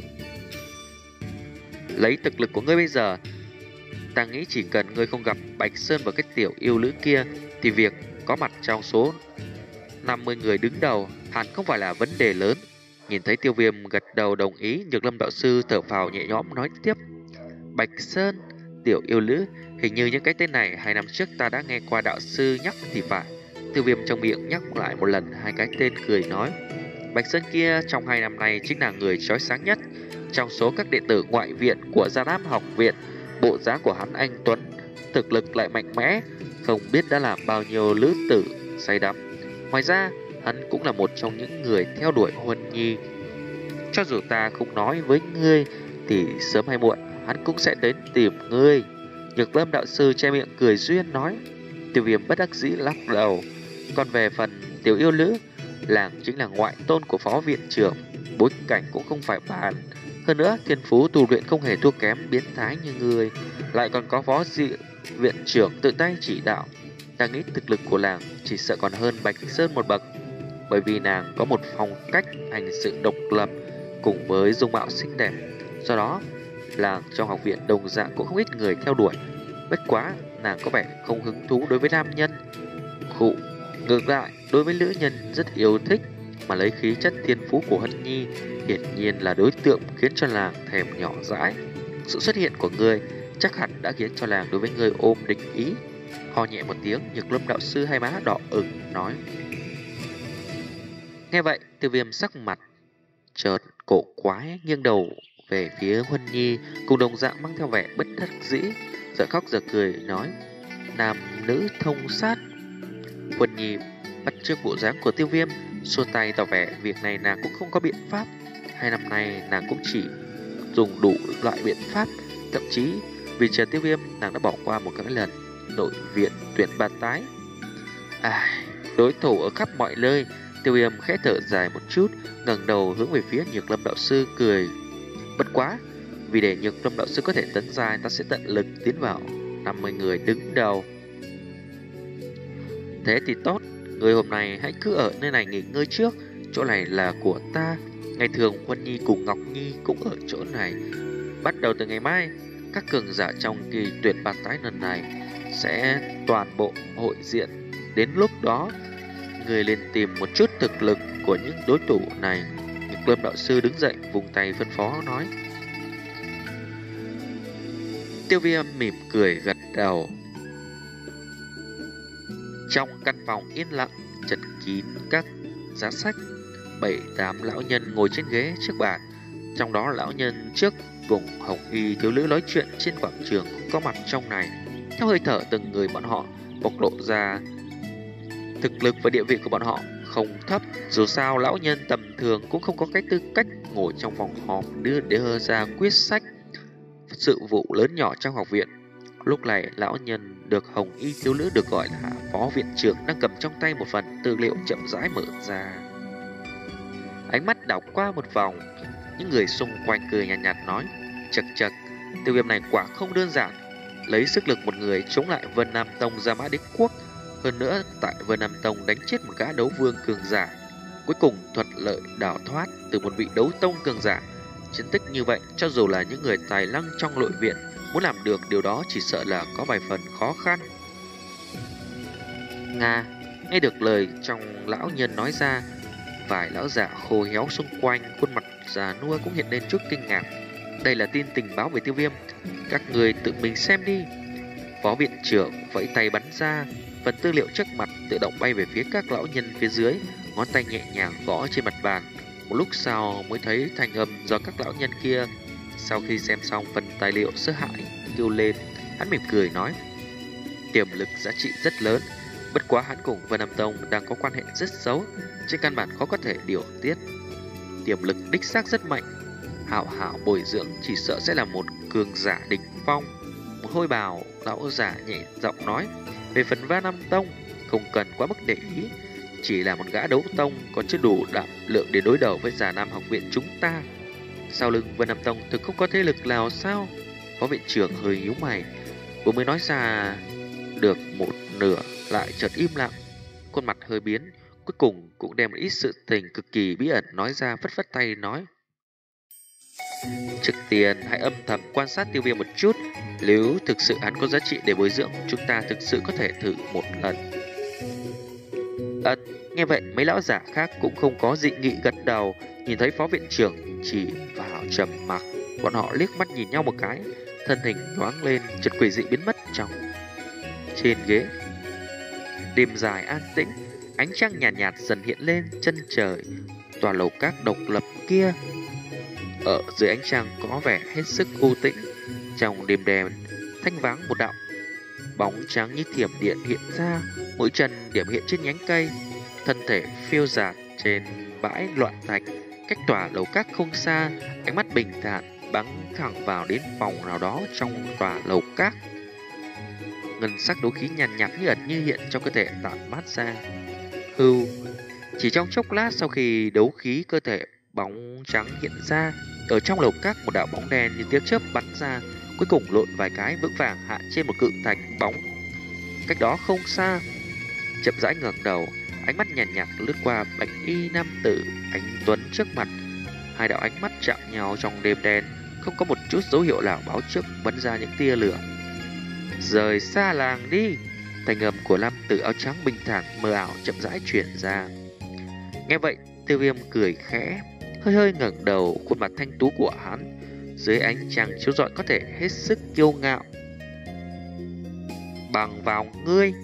Lấy thực lực của ngươi bây giờ, ta nghĩ chỉ cần ngươi không gặp Bạch Sơn và cái tiểu yêu nữ kia, thì việc có mặt trong số năm mươi người đứng đầu hẳn không phải là vấn đề lớn. Nhìn thấy Tiêu Viêm gật đầu đồng ý, Nhược Lâm đạo sư thở phào nhẹ nhõm nói tiếp: Bạch Sơn, tiểu yêu nữ, hình như những cái tên này hai năm trước ta đã nghe qua đạo sư nhắc thì phải. Tiêu Viêm trong miệng nhắc lại một lần hai cái tên, cười nói: Bạch Sơn kia trong hai năm nay chính là người chói sáng nhất trong số các đệ tử ngoại viện của Già Nam học viện. Bộ dáng của hắn anh tuấn, thực lực lại mạnh mẽ, không biết đã làm bao nhiêu nữ tử say đắm. Ngoài ra hắn cũng là một trong những người theo đuổi Huân Nhi. Cho dù ta không nói với ngươi thì sớm hay muộn hắn cũng sẽ đến tìm ngươi. Nhược Lâm đạo sư che miệng cười duyên nói. Tiêu Viêm bất đắc dĩ lắc đầu. Còn về phần tiểu yêu nữ. Làng chính là ngoại tôn của phó viện trưởng, bối cảnh cũng không phải bàn. Hơn nữa, thiên phú tu luyện không hề thua kém biến thái như người, lại còn có phó dị viện trưởng tự tay chỉ đạo. Ta nghĩ thực lực của làng chỉ sợ còn hơn Bạch Sơn một bậc, bởi vì nàng có một phong cách hành sự độc lập cùng với dung mạo xinh đẹp. Do đó, làng trong học viện đồng dạng cũng không ít người theo đuổi. Bất quá, nàng có vẻ không hứng thú đối với nam nhân. Khụ, ngược lại, đối với nữ nhân rất yêu thích, mà lấy khí chất thiên phú của Hân Nhi hiển nhiên là đối tượng khiến cho làng thèm nhỏ dãi. Sự xuất hiện của ngươi chắc hẳn đã khiến cho làng đối với ngươi ôm địch ý. Ho nhẹ một tiếng, Nhược Lâm đạo sư hai má đỏ ửng nói. Nghe vậy, Tiêu Viêm sắc mặt chợt cổ quái, nghiêng đầu về phía Huân Nhi, cùng đồng dạng mang theo vẻ bất đắc dĩ, giờ khóc giờ cười nói: nam nữ thông sát. Huân Nhi bắt chước bộ dáng của Tiêu Viêm, xua tay tỏ vẻ việc này nàng cũng không có biện pháp. Hai năm nay nàng cũng chỉ dùng đủ loại biện pháp, thậm chí vì chờ Tiêu Viêm nàng đã bỏ qua một cái lần nội viện tuyển bà tái. À, đối thủ ở khắp mọi nơi. Tiêu Viêm khẽ thở dài một chút, ngẩng đầu hướng về phía Nhược Lâm đạo sư cười. Bất quá, vì để Nhược Lâm đạo sư có thể tấn giai, ta sẽ tận lực tiến vào năm mươi người đứng đầu. Thế thì tốt, người hôm nay hãy cứ ở nơi này nghỉ ngơi trước, chỗ này là của ta. Ngày thường Huân Nhi cùng Ngọc Nhi cũng ở chỗ này. Bắt đầu từ ngày mai, các cường giả trong kỳ tuyển bạt tái lần này sẽ toàn bộ hội diện. Đến lúc đó, người lên tìm một chút thực lực của những đối thủ này. Nhược Lâm đạo sư đứng dậy vùng tay phân phó nói. Tiêu Viêm mỉm cười gật đầu. Trong căn phòng yên lặng chật kín các giá sách, bảy tám lão nhân ngồi trên ghế trước bàn. Trong đó lão nhân trước cùng hồng y thiếu nữ nói chuyện trên quảng trường cũng có mặt trong này. Theo hơi thở từng người bọn họ bộc lộ ra thực lực và địa vị của bọn họ không thấp. Dù sao lão nhân tầm thường cũng không có cái tư cách ngồi trong phòng họp đưa để hơ ra quyết sách sự vụ lớn nhỏ trong học viện. Lúc này lão nhân được hồng y thiếu nữ được gọi là phó viện trưởng đang cầm trong tay một phần tư liệu chậm rãi mở ra. Ánh mắt đảo qua một vòng, những người xung quanh cười nhạt nhạt nói: chật chật, Tiêu Viêm này quả không đơn giản, lấy sức lực một người chống lại Vân Nam Tông Gia Mã Đế Quốc. Hơn nữa tại Vân Nam Tông đánh chết một gã đấu vương cường giả, cuối cùng thuận lợi đào thoát từ một vị đấu tông cường giả. Chiến tích như vậy, cho dù là những người tài năng trong nội viện muốn làm được điều đó chỉ sợ là có vài phần khó khăn. Nga nghe được lời trong lão nhân nói ra, vài lão giả khô héo xung quanh khuôn mặt già nua cũng hiện lên chút kinh ngạc. Đây là tin tình báo về Tiêu Viêm, các người tự mình xem đi. Phó viện trưởng vẫy tay bắn ra, phần tư liệu trước mặt tự động bay về phía các lão nhân phía dưới, ngón tay nhẹ nhàng gõ trên mặt bàn. Một lúc sau mới thấy thanh âm do các lão nhân kia. Sau khi xem xong phần tài liệu sơ hại kêu lên, hắn mỉm cười nói: tiềm lực giá trị rất lớn, bất quá hắn cùng Vân Nam Tông đang có quan hệ rất xấu, trên căn bản khó có thể điều tiết. Tiềm lực đích xác rất mạnh, hảo hảo bồi dưỡng chỉ sợ sẽ là một cường giả đỉnh phong. Một hôi bào lão giả nhẹ giọng nói: về phần Vân Nam Tông không cần quá mức để ý, chỉ là một gã đấu tông có chưa đủ đảm lượng để đối đầu với Già Nam học viện chúng ta. Sau lưng Vân Nam Tông thực không có thế lực nào sao? Phó viện trưởng hơi nhíu mày, vừa mới nói ra được một nửa lại chợt im lặng, khuôn mặt hơi biến, cuối cùng cũng đem một ít sự tình cực kỳ bí ẩn nói ra, phất phất tay nói: trước tiên hãy âm thầm quan sát Tiêu Viêm một chút, nếu thực sự hắn có giá trị để bồi dưỡng, chúng ta thực sự có thể thử một lần. Ất, nghe vậy mấy lão giả khác cũng không có dị nghị gật đầu. Nhìn thấy phó viện trưởng chỉ vào trầm mặc, bọn họ liếc mắt nhìn nhau một cái, thân hình nhoáng lên chợt quỷ dị biến mất trong trên ghế. Đêm dài an tĩnh, ánh trăng nhàn nhạt, nhạt dần hiện lên chân trời. Tòa lầu các độc lập kia ở dưới ánh trăng có vẻ hết sức u tĩnh. Trong đêm đen thanh vắng, một đạo bóng trắng như thiểm điện hiện ra, mũi chân điểm hiện trên nhánh cây, thân thể phiêu dạt trên bãi loạn thạch. Cách tòa lầu các không xa, ánh mắt bình thản bắn thẳng vào đến phòng nào đó trong tòa lầu các. Ngân sắc đấu khí nhàn nhạt, nhạt như ẩn như hiện trong cơ thể tản mát ra. Hưu, Chỉ trong chốc lát sau khi đấu khí cơ thể bóng trắng hiện ra, ở trong lầu các một đạo bóng đen như tia chớp bắn ra, cuối cùng lộn vài cái vững vàng hạ trên một cự thạch bóng cách đó không xa. Chậm rãi ngẩng đầu, ánh mắt nhàn nhạt, nhạt lướt qua bạch y nam tử anh tuấn trước mặt. Hai đạo ánh mắt chạm nhau trong đêm đen, không có một chút dấu hiệu nào báo trước bắn ra những tia lửa. Rời xa làng đi! Thanh âm của nam tử áo trắng bình thản mờ ảo chậm rãi truyền ra. Nghe vậy, Tiêu Viêm cười khẽ, hơi hơi ngẩng đầu, khuôn mặt thanh tú của hắn dưới ánh trăng chiếu rọi có thể hết sức kiêu ngạo. Bằng vào ngươi!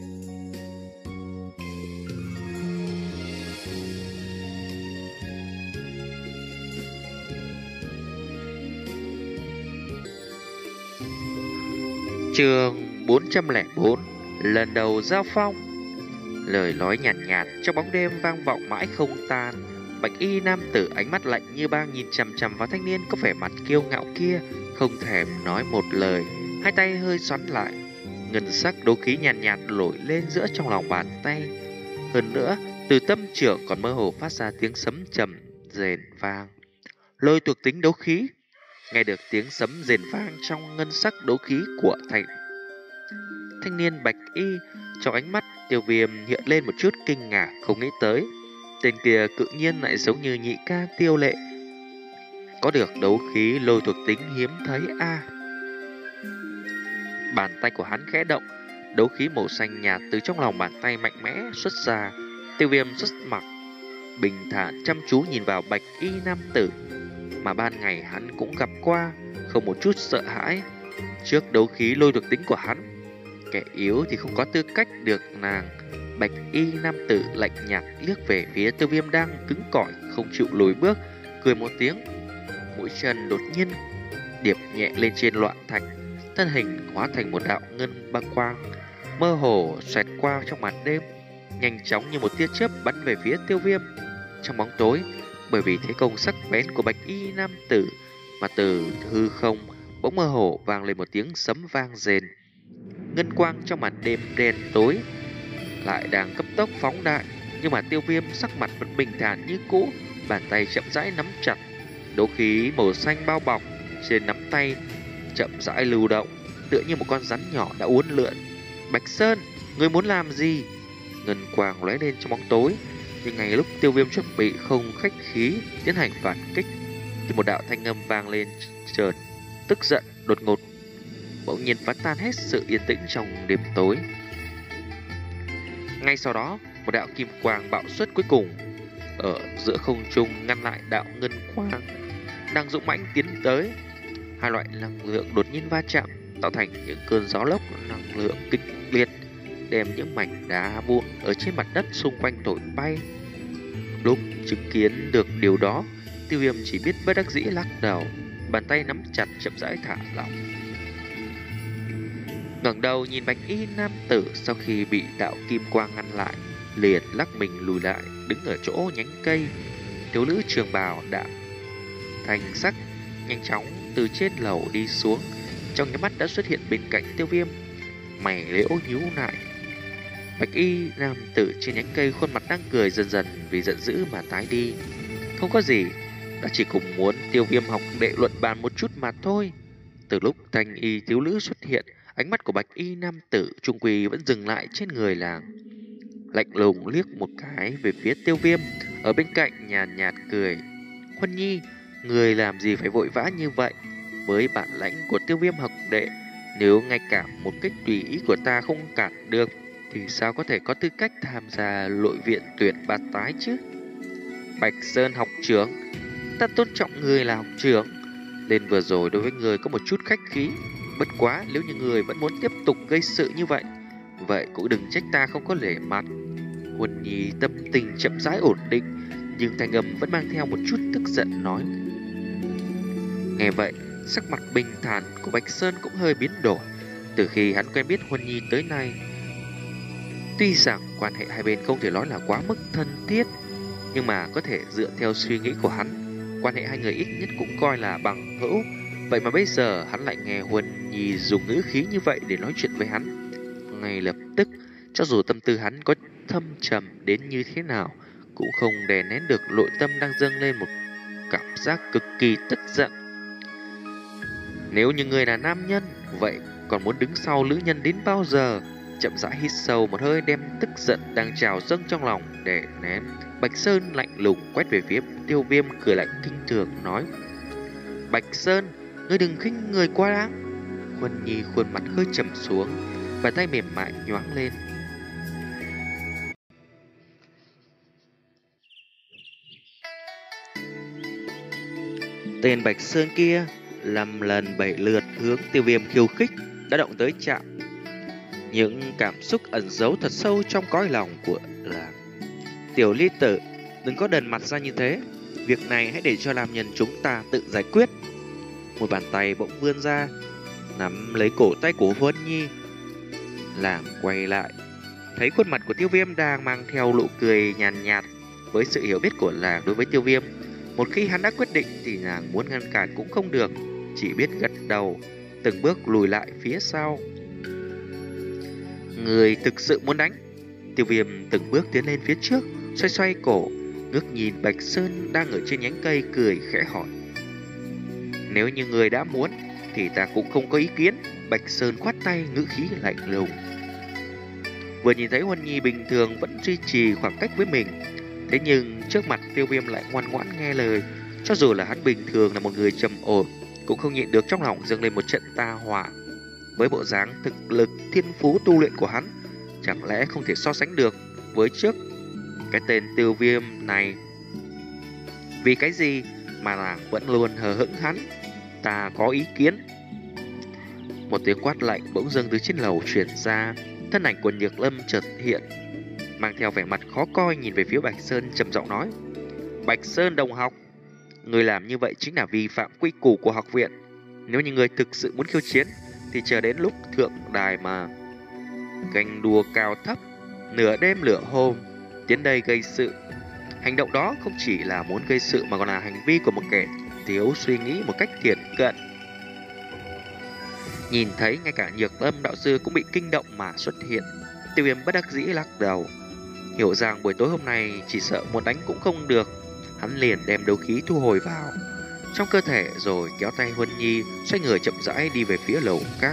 Chương bốn trăm lẻ bốn, lần đầu giao phong. Lời nói nhàn nhạt, nhạt trong bóng đêm vang vọng mãi không tan. Bạch y nam tử ánh mắt lạnh như băng nhìn chằm chằm vào thanh niên có vẻ mặt kiêu ngạo kia, không thèm nói một lời, hai tay hơi xoắn lại. Ngân sắc đấu khí nhàn nhạt, nhạt nổi lên giữa trong lòng bàn tay. Hơn nữa, từ tâm trưởng còn mơ hồ phát ra tiếng sấm trầm rền vang. Lôi thuộc tính đấu khí. Nghe được tiếng sấm rền vang trong ngân sắc đấu khí của thành thanh niên bạch y, trong ánh mắt Tiêu Viêm hiện lên một chút kinh ngạc, không nghĩ tới tên kia tự nhiên lại giống như nhị ca Tiêu Lệ, có được đấu khí lôi thuộc tính hiếm thấy a. À. Bàn tay của hắn khẽ động, đấu khí màu xanh nhạt từ trong lòng bàn tay mạnh mẽ xuất ra. Tiêu Viêm xuất mặt bình thản chăm chú nhìn vào bạch y nam tử mà ban ngày hắn cũng gặp qua, không một chút sợ hãi trước đấu khí lôi thuộc tính của hắn. Kẻ yếu thì không có tư cách được nàng. Bạch y nam tử lạnh nhạt liếc về phía Tiêu Viêm đang cứng cỏi không chịu lùi bước, cười một tiếng, mũi chân đột nhiên điệp nhẹ lên trên loạn thạch, thân hình hóa thành một đạo ngân băng quang mơ hồ xoẹt qua trong màn đêm, nhanh chóng như một tia chớp bắn về phía Tiêu Viêm. Trong bóng tối, bởi vì thế công sắc bén của bạch y nam tử mà từ hư không bỗng mơ hồ vang lên một tiếng sấm vang rền. Ngân quang trong màn đêm đen tối lại đang cấp tốc phóng đại, nhưng mà Tiêu Viêm sắc mặt vẫn bình thản như cũ, bàn tay chậm rãi nắm chặt, đấu khí màu xanh bao bọc trên nắm tay chậm rãi lưu động, tựa như một con rắn nhỏ đã uốn lượn. Bạch Sơn, ngươi muốn làm gì? Ngân quang lóe lên trong bóng tối, nhưng ngay lúc Tiêu Viêm chuẩn bị không khách khí tiến hành phản kích thì một đạo thanh âm vang lên chợt tức giận đột ngột, bỗng nhiên phá tan hết sự yên tĩnh trong đêm tối. Ngay sau đó, một đạo kim quang bạo xuất cuối cùng ở giữa không trung ngăn lại đạo ngân quang đang dũng mãnh tiến tới. Hai loại năng lượng đột nhiên va chạm, tạo thành những cơn gió lốc năng lượng kịch liệt, đem những mảnh đá vụn ở trên mặt đất xung quanh thổi bay. Lúc chứng kiến được điều đó, Tiêu Viêm chỉ biết bất đắc dĩ lắc đầu, bàn tay nắm chặt chậm rãi thả lỏng. Ngẩng đầu nhìn bạch y nam tử, sau khi bị đạo kim quang ngăn lại, liền lắc mình lùi lại, đứng ở chỗ nhánh cây. Thiếu nữ trường bào đã thành sắc nhanh chóng từ trên lầu đi xuống, trong nháy mắt đã xuất hiện bên cạnh Tiêu Viêm, mày liễu nhíu lại. Bạch y nam tử trên nhánh cây khuôn mặt đang cười dần dần vì giận dữ mà tái đi. Không có gì, đã chỉ cùng muốn Tiêu Viêm học đệ luận bàn một chút mà thôi. Từ lúc thanh y thiếu nữ xuất hiện, ánh mắt của bạch y nam tử trung quy vẫn dừng lại trên người làng. Lạnh lùng liếc một cái về phía Tiêu Viêm, ở bên cạnh nhàn nhạt, nhạt cười. Huân Nhi, người làm gì phải vội vã như vậy? Với bản lãnh của Tiêu Viêm học đệ, nếu ngay cả một cách tùy ý của ta không cản được, thì sao có thể có tư cách tham gia nội viện tuyển bát tái chứ? Bạch Sơn học trưởng, ta tôn trọng người là học trưởng. Lên vừa rồi đối với người có một chút khách khí, bất quá nếu như người vẫn muốn tiếp tục gây sự như vậy, vậy cũng đừng trách ta không có lễ mặt. Huân Nhi tâm tình chậm rãi ổn định, nhưng thanh âm vẫn mang theo một chút tức giận nói. Nghe vậy, sắc mặt bình thản của Bạch Sơn cũng hơi biến đổi. Từ khi hắn quen biết Huân Nhi tới nay, tuy rằng quan hệ hai bên không thể nói là quá mức thân thiết, nhưng mà có thể dựa theo suy nghĩ của hắn, quan hệ hai người ít nhất cũng coi là bằng hữu. Vậy mà bây giờ hắn lại nghe Huân Nhi dùng ngữ khí như vậy để nói chuyện với hắn. Ngay lập tức, cho dù tâm tư hắn có thâm trầm đến như thế nào, cũng không đè nén được nội tâm đang dâng lên một cảm giác cực kỳ tức giận. Nếu như người là nam nhân, vậy còn muốn đứng sau nữ nhân đến bao giờ? Chậm rãi hít sâu một hơi, đem tức giận đang trào dâng trong lòng để nén. Bạch Sơn lạnh lùng quét về phía Tiêu Viêm, cười lạnh kinh thường nói: Bạch Sơn, ngươi đừng khinh người quá đáng. Huân Nhi khuôn mặt hơi trầm xuống, và tay mềm mại nhoáng lên. Tên Bạch Sơn kia năm lần bảy lượt hướng Tiêu Viêm khiêu khích, đã động tới chạm những cảm xúc ẩn giấu thật sâu trong cõi lòng của là Tiểu Ly Tử, đừng có đần mặt ra như thế. Việc này hãy để cho nam nhân chúng ta tự giải quyết. Một bàn tay bỗng vươn ra, nắm lấy cổ tay của Huân Nhi, làm quay lại. Thấy khuôn mặt của Tiêu Viêm đang mang theo nụ cười nhàn nhạt, với sự hiểu biết của làng đối với Tiêu Viêm, một khi hắn đã quyết định thì nàng muốn ngăn cản cũng không được, chỉ biết gật đầu, từng bước lùi lại phía sau. Người thực sự muốn đánh? Tiêu Viêm từng bước tiến lên phía trước, xoay xoay cổ, ngước nhìn Bạch Sơn đang ở trên nhánh cây, cười khẽ hỏi: Nếu như người đã muốn thì ta cũng không có ý kiến. Bạch Sơn khoát tay, ngữ khí lạnh lùng. Vừa nhìn thấy Huân Nhi bình thường vẫn duy trì khoảng cách với mình, thế nhưng trước mặt Tiêu Viêm lại ngoan ngoãn nghe lời. Cho dù là hắn bình thường là một người trầm ổn, cũng không nhịn được trong lòng dâng lên một trận ta hỏa. Với bộ dáng thực lực thiên phú tu luyện của hắn, chẳng lẽ không thể so sánh được với trước cái tên Tiêu Viêm này? Vì cái gì mà nàng vẫn luôn hờ hững hắn? Ta có ý kiến. Một tiếng quát lạnh bỗng dưng từ trên lầu truyền ra. Thân ảnh của Nhược Lâm chợt hiện, mang theo vẻ mặt khó coi, nhìn về phía Bạch Sơn trầm giọng nói: Bạch Sơn đồng học, người làm như vậy chính là vi phạm quy củ của học viện. Nếu như người thực sự muốn khiêu chiến thì chờ đến lúc thượng đài mà ganh đua cao thấp, nửa đêm nửa hôm tiến đây gây sự. Hành động đó không chỉ là muốn gây sự mà còn là hành vi của một kẻ thiếu suy nghĩ một cách thiển cận. Nhìn thấy ngay cả Nhược Lâm đạo sư cũng bị kinh động mà xuất hiện, Tiêu Viêm bất đắc dĩ lắc đầu. Hiểu rằng buổi tối hôm nay chỉ sợ muốn đánh cũng không được, hắn liền đem đấu khí thu hồi vào trong cơ thể, rồi kéo tay Huân Nhi xoay người chậm rãi đi về phía lầu các.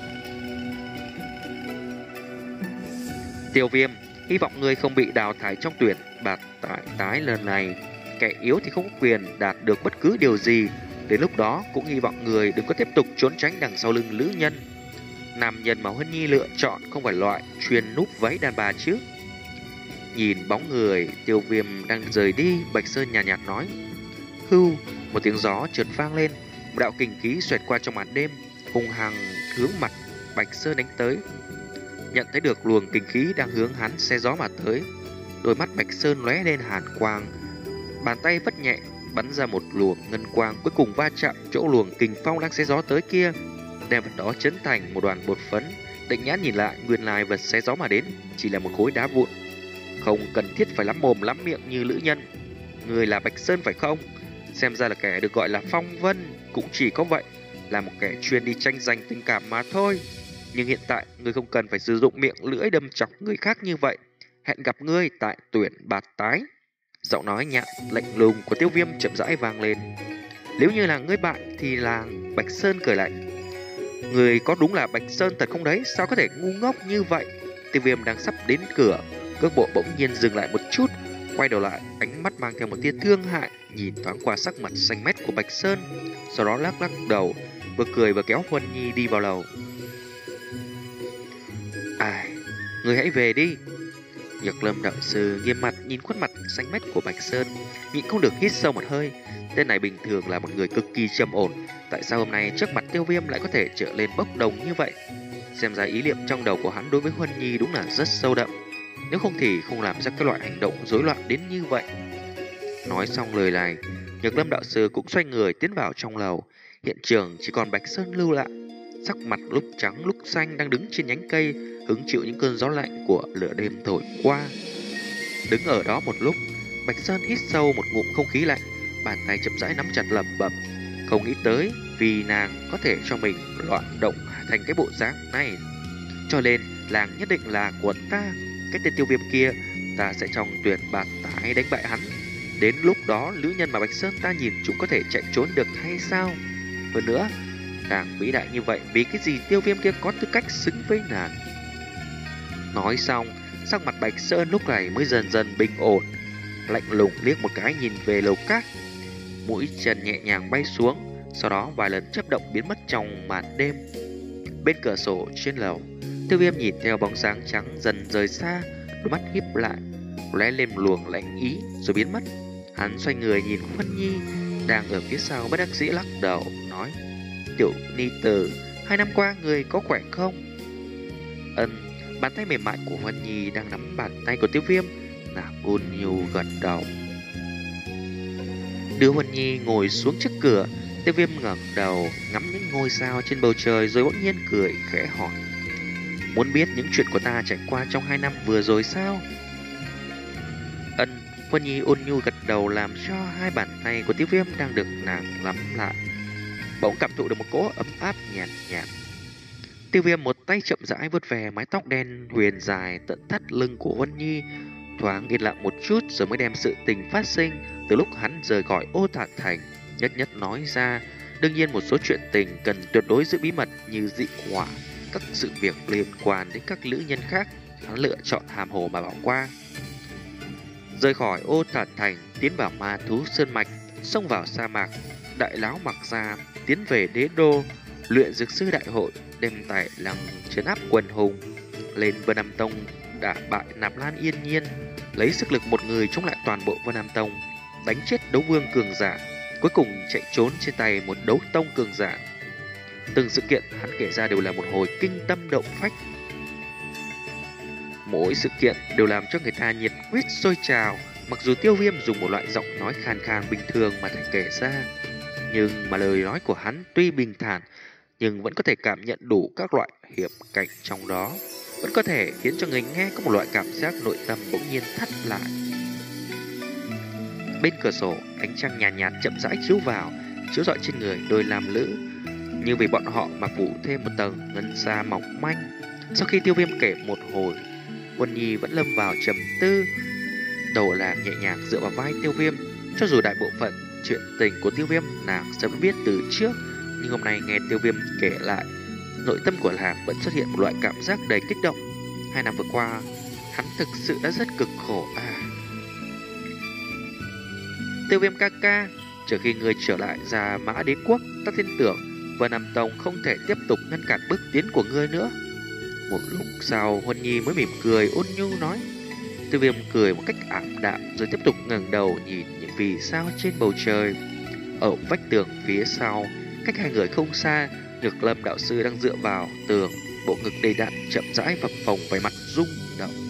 Tiêu Viêm, hy vọng ngươi không bị đào thải trong tuyển bạt tại tái lần này. Kẻ yếu thì không có quyền đạt được bất cứ điều gì. Đến lúc đó cũng hy vọng người đừng có tiếp tục trốn tránh đằng sau lưng nữ nhân. Nam nhân mà Huân Nhi lựa chọn không phải loại chuyên núp váy đàn bà chứ. Nhìn bóng người Tiêu Viêm đang rời đi, Bạch Sơn nhàn nhạt, nhạt nói: Hưu. Một tiếng gió chợt vang lên, một đạo kình khí xoẹt qua trong màn đêm, hung hăng hướng mặt Bạch Sơn đánh tới. Nhận thấy được luồng kình khí đang hướng hắn xe gió mà tới, đôi mắt Bạch Sơn lóe lên hàn quang, bàn tay vất nhẹ bắn ra một luồng ngân quang, cuối cùng va chạm chỗ luồng kình phong đang xé gió tới kia, đem vật đó chấn thành một đoàn bột phấn. Định nhãn nhìn lại, nguyên lai vật xé gió mà đến chỉ là một khối đá vụn. Không cần thiết phải lắm mồm lắm miệng như nữ nhân. Người là Bạch Sơn phải không? Xem ra là kẻ được gọi là Phong Vân, cũng chỉ có vậy, là một kẻ chuyên đi tranh giành tình cảm mà thôi. Nhưng hiện tại người không cần phải sử dụng miệng lưỡi đâm chọc người khác như vậy. Hẹn gặp ngươi tại tuyển bạt tái. Giọng nói nhạt lạnh lùng của Tiêu Viêm chậm rãi vang lên. Nếu như là ngươi bại thì là Bạch Sơn cười lạnh: Người có đúng là Bạch Sơn thật không đấy? Sao có thể ngu ngốc như vậy? Tiêu Viêm đang sắp đến cửa, cước bộ bỗng nhiên dừng lại một chút, quay đầu lại, ánh mắt mang theo một tia thương hại, nhìn thoáng qua sắc mặt xanh mét của Bạch Sơn, sau đó lắc lắc đầu, vừa cười vừa kéo Huân Nhi đi vào lầu. Ai, người hãy về đi. Nhược Lâm đạo sư nghiêm mặt nhìn khuôn mặt xanh mét của Bạch Sơn, nhịn không được hít sâu một hơi. Tên này bình thường là một người cực kỳ trầm ổn, tại sao hôm nay trước mặt Tiêu Viêm lại có thể trở lên bốc đồng như vậy? Xem ra ý niệm trong đầu của hắn đối với Huân Nhi đúng là rất sâu đậm, nếu không thì không làm ra cái loại hành động rối loạn đến như vậy. Nói xong lời này, Nhược Lâm đạo sư cũng xoay người tiến vào trong lầu. Hiện trường chỉ còn Bạch Sơn lưu lại, sắc mặt lúc trắng lúc xanh, đang đứng trên nhánh cây, hứng chịu những cơn gió lạnh của lửa đêm thổi qua. Đứng ở đó một lúc, Bạch Sơn hít sâu một ngụm không khí lạnh, bàn tay chậm rãi nắm chặt lẩm bẩm: Không nghĩ tới vì nàng có thể cho mình loạn động thành cái bộ dáng này, cho nên làng nhất định là của ta. Cái tên Tiêu Viêm kia ta sẽ trong tuyển bạt tái đánh bại hắn. Đến lúc đó, nữ nhân mà Bạch Sơn ta nhìn chúng có thể chạy trốn được hay sao? Hơn nữa, nàng vĩ đại như vậy, vì cái gì Tiêu Viêm kia có tư cách xứng với nàng? Nói xong, sắc mặt Bạch Sơn lúc này mới dần dần bình ổn, lạnh lùng liếc một cái nhìn về lầu cát, mũi chân nhẹ nhàng bay xuống, sau đó vài lần chớp động biến mất trong màn đêm. Bên cửa sổ trên lầu, Tiêu Viêm nhìn theo bóng dáng trắng dần rời xa, đôi mắt híp lại, lóe lên luồng lạnh ý rồi biến mất. Hắn xoay người nhìn Huân Nhi đang ở phía sau, bất đắc dĩ lắc đầu nói: "Tiểu ni tử, hai năm qua người có khỏe không?" Ân. Bàn tay mềm mại của Huân Nhi đang nắm bàn tay của Tiêu Viêm, nàng ôn nhu gật đầu. Đưa Huân Nhi ngồi xuống trước cửa, Tiêu Viêm ngẩng đầu ngắm những ngôi sao trên bầu trời rồi bỗng nhiên cười khẽ hỏi: "Muốn biết những chuyện của ta trải qua trong hai năm vừa rồi sao?" Ân. Huân Nhi ôn nhu gật đầu, làm cho hai bàn tay của Tiêu Viêm đang được nàng nắm lại bỗng cảm thụ được một cỗ ấm áp nhạt nhạt. Tiêu Viêm một tay chậm rãi vuốt về mái tóc đen huyền dài tận thắt lưng của Huân Nhi, thoáng yên lặng một chút rồi mới đem sự tình phát sinh từ lúc hắn rời khỏi Ô Thản Thành nhất nhất nói ra. Đương nhiên một số chuyện tình cần tuyệt đối giữ bí mật như dị hỏa, các sự việc liên quan đến các nữ nhân khác, hắn lựa chọn hàm hồ mà bỏ qua. Rời khỏi Ô Thản Thành, tiến vào Ma Thú Sơn Mạch, xông vào sa mạc, đại lão mặc ra tiến về đế đô, luyện dược sư đại hội, đem tài lăng trấn áp quần hùng, lên Vân Nam Tông đả bại Nạp Lan Yên Nhiên, lấy sức lực một người chống lại toàn bộ Vân Nam Tông, đánh chết đấu vương cường giả, cuối cùng chạy trốn trên tay một đấu tông cường giả. Từng sự kiện hắn kể ra đều là một hồi kinh tâm động phách. Mỗi sự kiện đều làm cho người ta nhiệt huyết sôi trào. Mặc dù Tiêu Viêm dùng một loại giọng nói khàn khàn bình thường mà thể kể ra, nhưng mà lời nói của hắn tuy bình thản nhưng vẫn có thể cảm nhận đủ các loại hiểm cảnh trong đó, vẫn có thể khiến cho người nghe có một loại cảm giác nội tâm bỗng nhiên thắt lại. Bên cửa sổ, ánh trăng nhàn nhạt, nhạt chậm rãi chiếu vào, chiếu rọi trên người đôi nam nữ, như vì bọn họ mà phủ thêm một tầng ngân sa mỏng manh. Sau khi Tiêu Viêm kể một hồi, Huân Nhi vẫn lâm vào trầm tư, đầu nàng nhẹ nhàng dựa vào vai Tiêu Viêm. Cho dù đại bộ phận chuyện tình của Tiêu Viêm nàng sớm biết từ trước, nhưng hôm nay nghe Tiêu Viêm kể lại, nội tâm của nàng vẫn xuất hiện một loại cảm giác đầy kích động. Hai năm vừa qua, hắn thực sự đã rất cực khổ à. Tiêu Viêm ca ca, trước khi người trở lại Gia Mã Đế Quốc, ta tin tưởng Vân Nam Tông không thể tiếp tục ngăn cản bước tiến của ngươi nữa. Một lúc sau, Huân Nhi mới mỉm cười ôn nhu nói. Tiêu Viêm cười một cách ảm đạm rồi tiếp tục ngẩng đầu nhìn những vì sao trên bầu trời. Ở vách tường phía sau, cách hai người không xa, Nhược Lâm đạo sư đang dựa vào tường, bộ ngực đầy đặn chậm rãi phập phồng, vẻ mặt rung động.